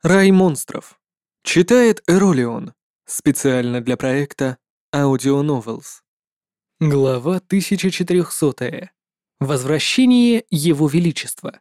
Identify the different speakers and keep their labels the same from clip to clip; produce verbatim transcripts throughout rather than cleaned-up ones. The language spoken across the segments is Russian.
Speaker 1: Рай монстров. Читает Эролион. Специально для проекта Audio Novels. Глава тысяча четыреста. Возвращение Его Величества.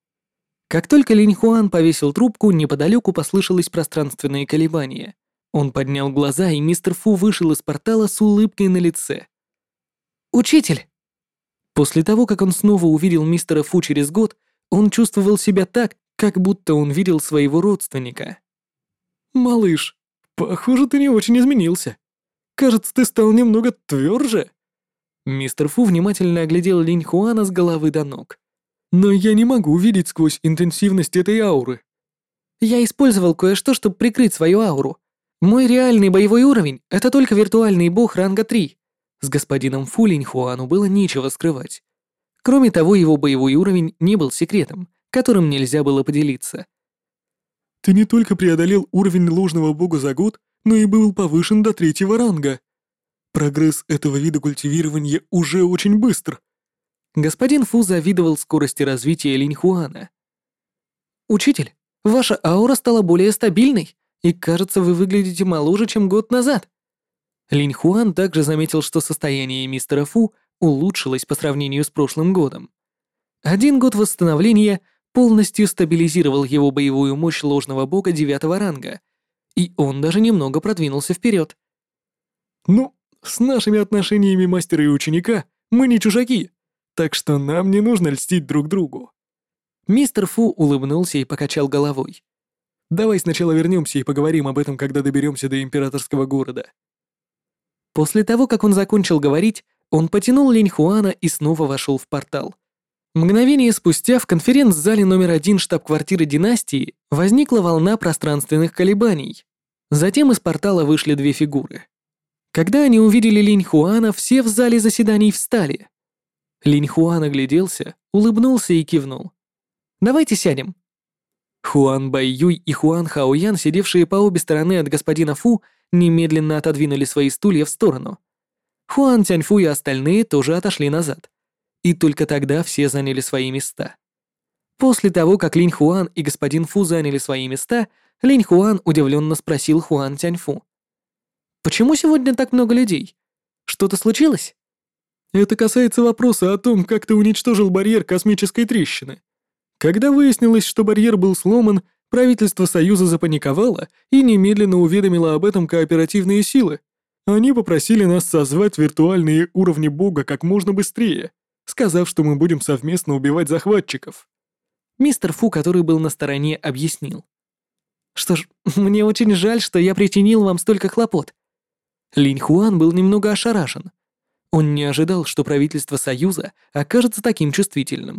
Speaker 1: Как только Линь Хуан повесил трубку, неподалеку послышалось пространственные колебания. Он поднял глаза, и мистер Фу вышел из портала с улыбкой на лице. «Учитель!» После того, как он снова увидел мистера Фу через год, он чувствовал себя так, как будто он видел своего родственника. «Малыш, похоже, ты не очень изменился. Кажется, ты стал немного тверже». Мистер Фу внимательно оглядел Линь Хуана с головы до ног. «Но я не могу видеть сквозь интенсивность этой ауры». «Я использовал кое-что, чтобы прикрыть свою ауру. Мой реальный боевой уровень — это только виртуальный бог ранга три». С господином Фу Линь Хуану было нечего скрывать. Кроме того, его боевой уровень не был секретом, которым нельзя было поделиться. «Ты не только преодолел уровень ложного бога за год, но и был повышен до третьего ранга. Прогресс этого вида культивирования уже очень быстр». Господин Фу завидовал скорости развития Линь Хуана. «Учитель, ваша аура стала более стабильной, и, кажется, вы выглядите моложе, чем год назад». Линь Хуан также заметил, что состояние мистера Фу улучшилось по сравнению с прошлым годом. Один год восстановления полностью стабилизировал его боевую мощь ложного бога девятого ранга, и он даже немного продвинулся вперед. «Ну, с нашими отношениями мастера и ученика мы не чужаки, так что нам не нужно льстить друг другу». Мистер Фу улыбнулся и покачал головой. «Давай сначала вернемся и поговорим об этом, когда доберемся до императорского города». После того, как он закончил говорить, он потянул Линь Хуана и снова вошел в портал. Мгновение спустя в конференц-зале номер один штаб-квартиры династии возникла волна пространственных колебаний. Затем из портала вышли две фигуры. Когда они увидели Линь Хуана, все в зале заседаний встали. Линь Хуан огляделся, улыбнулся и кивнул. «Давайте сядем». Хуан Байюй и Хуан Хаоян, сидевшие по обе стороны от господина Фу, немедленно отодвинули свои стулья в сторону. Хуан Тяньфу и остальные тоже отошли назад. И только тогда все заняли свои места. После того, как Линь Хуан и господин Фу заняли свои места, Линь Хуан удивленно спросил Хуан Тяньфу. «Почему сегодня так много людей? Что-то случилось?» «Это касается вопроса о том, как ты уничтожил барьер космической трещины. Когда выяснилось, что барьер был сломан, правительство Союза запаниковало и немедленно уведомило об этом кооперативные силы. Они попросили нас созвать виртуальные уровни бога как можно быстрее, сказав, что мы будем совместно убивать захватчиков». Мистер Фу, который был на стороне, объяснил. «Что ж, мне очень жаль, что я причинил вам столько хлопот». Линь Хуан был немного ошарашен. Он не ожидал, что правительство Союза окажется таким чувствительным.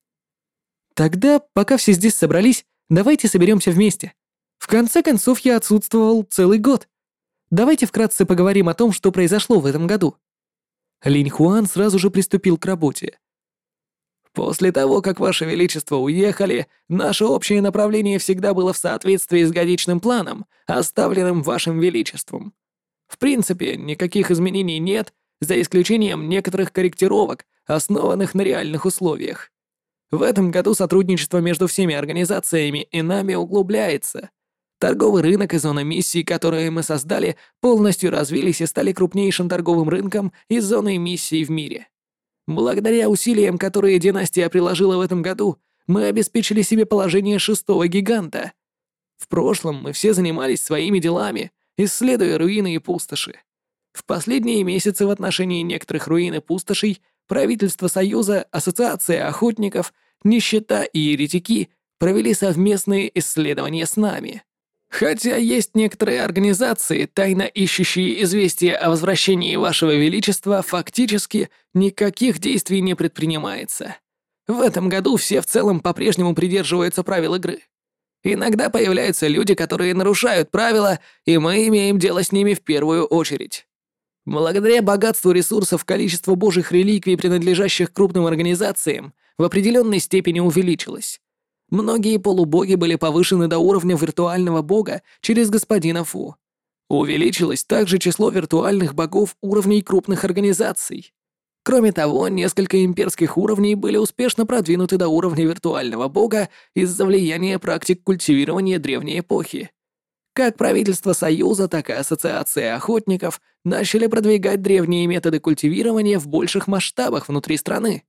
Speaker 1: «Тогда, пока все здесь собрались, давайте соберемся вместе. В конце концов, я отсутствовал целый год. Давайте вкратце поговорим о том, что произошло в этом году». Линь Хуан сразу же приступил к работе. «После того, как Ваше Величество уехали, наше общее направление всегда было в соответствии с годичным планом, оставленным Вашим Величеством. В принципе, никаких изменений нет, за исключением некоторых корректировок, основанных на реальных условиях. В этом году сотрудничество между всеми организациями и нами углубляется. Торговый рынок и зона миссий, которые мы создали, полностью развились и стали крупнейшим торговым рынком и зоной миссий в мире. Благодаря усилиям, которые династия приложила в этом году, мы обеспечили себе положение шестого гиганта. В прошлом мы все занимались своими делами, исследуя руины и пустоши. В последние месяцы в отношении некоторых руин и пустошей правительство Союза, Ассоциация охотников, Нищета и Еретики провели совместные исследования с нами. Хотя есть некоторые организации, тайно ищущие известия о возвращении Вашего Величества, фактически никаких действий не предпринимается. В этом году все в целом по-прежнему придерживаются правил игры. Иногда появляются люди, которые нарушают правила, и мы имеем дело с ними в первую очередь. Благодаря богатству ресурсов количество божьих реликвий, принадлежащих крупным организациям, в определенной степени увеличилось. Многие полубоги были повышены до уровня виртуального бога через господина Фу. Увеличилось также число виртуальных богов уровней крупных организаций. Кроме того, несколько имперских уровней были успешно продвинуты до уровня виртуального бога из-за влияния практик культивирования древней эпохи. Как правительство Союза, так и Ассоциация охотников начали продвигать древние методы культивирования в больших масштабах внутри страны.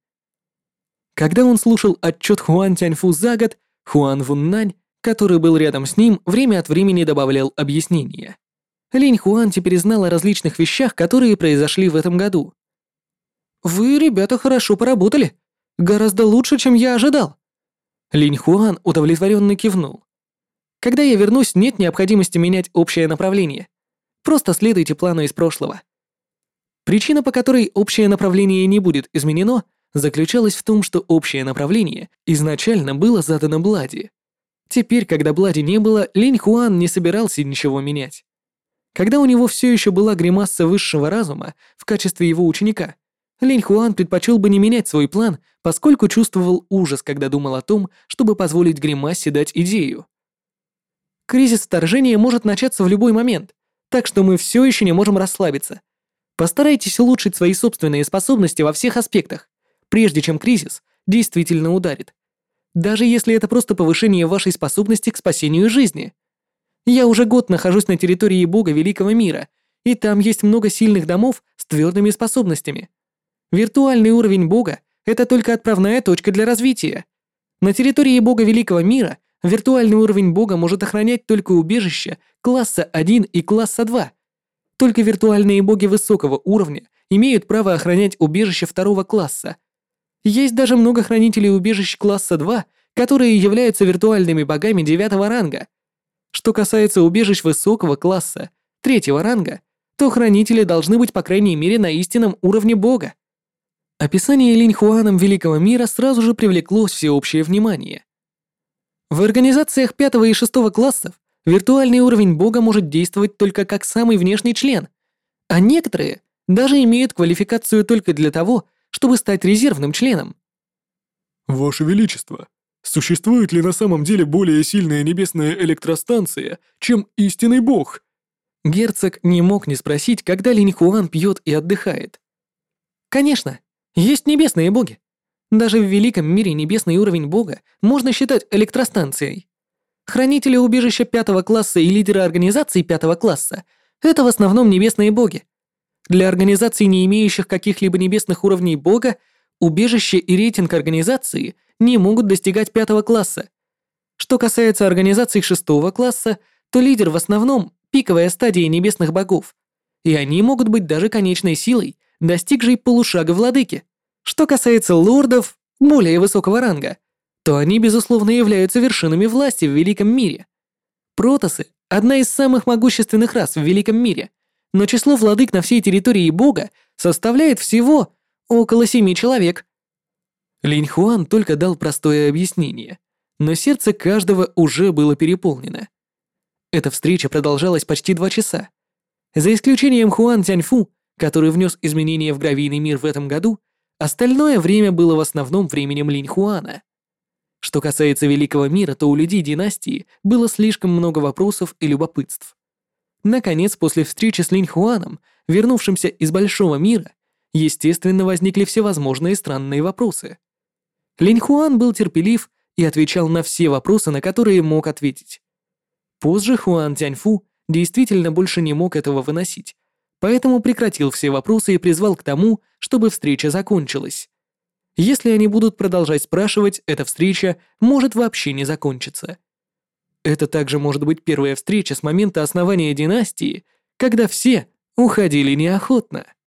Speaker 1: Когда он слушал отчет Хуан Тяньфу за год, Хуан Вуннань, который был рядом с ним, время от времени добавлял объяснения. Линь Хуан теперь знал о различных вещах, которые произошли в этом году. «Вы, ребята, хорошо поработали. Гораздо лучше, чем я ожидал». Линь Хуан удовлетворенно кивнул. «Когда я вернусь, нет необходимости менять общее направление. Просто следуйте плану из прошлого». Причина, по которой общее направление не будет изменено, заключалась в том, что общее направление изначально было задано Блади. Теперь, когда Блади не было, Линь Хуан не собирался ничего менять. Когда у него все еще была гримаса высшего разума в качестве его ученика, Линь Хуан предпочел бы не менять свой план, поскольку чувствовал ужас, когда думал о том, чтобы позволить гримасе дать идею. Кризис вторжения может начаться в любой момент, так что мы все еще не можем расслабиться. Постарайтесь улучшить свои собственные способности во всех аспектах, прежде чем кризис действительно ударит. Даже если это просто повышение вашей способности к спасению жизни. Я уже год нахожусь на территории Бога Великого Мира, и там есть много сильных домов с твердыми способностями. Виртуальный уровень Бога — это только отправная точка для развития. На территории Бога Великого Мира виртуальный уровень Бога может охранять только убежища класса один и класса два. Только виртуальные боги высокого уровня имеют право охранять убежища второго класса. Есть даже много хранителей убежищ класса два, которые являются виртуальными богами девятого ранга. Что касается убежищ высокого класса, третьего ранга, то хранители должны быть по крайней мере на истинном уровне бога. Описание Линь Хуаном Великого Мира сразу же привлекло всеобщее внимание. В организациях пятого и шестого классов виртуальный уровень бога может действовать только как самый внешний член, а некоторые даже имеют квалификацию только для того, чтобы стать резервным членом.
Speaker 2: Ваше Величество, существует ли на самом деле более сильная небесная электростанция, чем истинный бог?
Speaker 1: Герцог не мог не спросить, когда Линь Хуан пьет и отдыхает. Конечно, есть небесные боги. Даже в Великом Мире небесный уровень бога можно считать электростанцией. Хранители убежища пятого класса и лидеры организаций пятого класса — это в основном небесные боги. Для организаций, не имеющих каких-либо небесных уровней бога, убежище и рейтинг организации не могут достигать пятого класса. Что касается организаций шестого класса, то лидер в основном пиковая стадия небесных богов, и они могут быть даже конечной силой, достигшей полушага владыки. Что касается лордов более высокого ранга, то они, безусловно, являются вершинами власти в Великом Мире. Протоссы — одна из самых могущественных рас в Великом Мире, но число владык на всей территории бога составляет всего около семи человек. Линь Хуан только дал простое объяснение, но сердце каждого уже было переполнено. Эта встреча продолжалась почти два часа. За исключением Хуан Тяньфу, который внес изменения в гравийный мир в этом году, остальное время было в основном временем Линь Хуана. Что касается Великого Мира, то у людей династии было слишком много вопросов и любопытств. Наконец, после встречи с Линь Хуаном, вернувшимся из Большого Мира, естественно, возникли всевозможные странные вопросы. Линь Хуан был терпелив и отвечал на все вопросы, на которые мог ответить. Позже Хуан Тяньфу действительно больше не мог этого выносить, поэтому прекратил все вопросы и призвал к тому, чтобы встреча закончилась. Если они будут продолжать спрашивать, эта встреча может вообще не закончиться. Это также может быть первая встреча с момента основания династии, когда все уходили неохотно.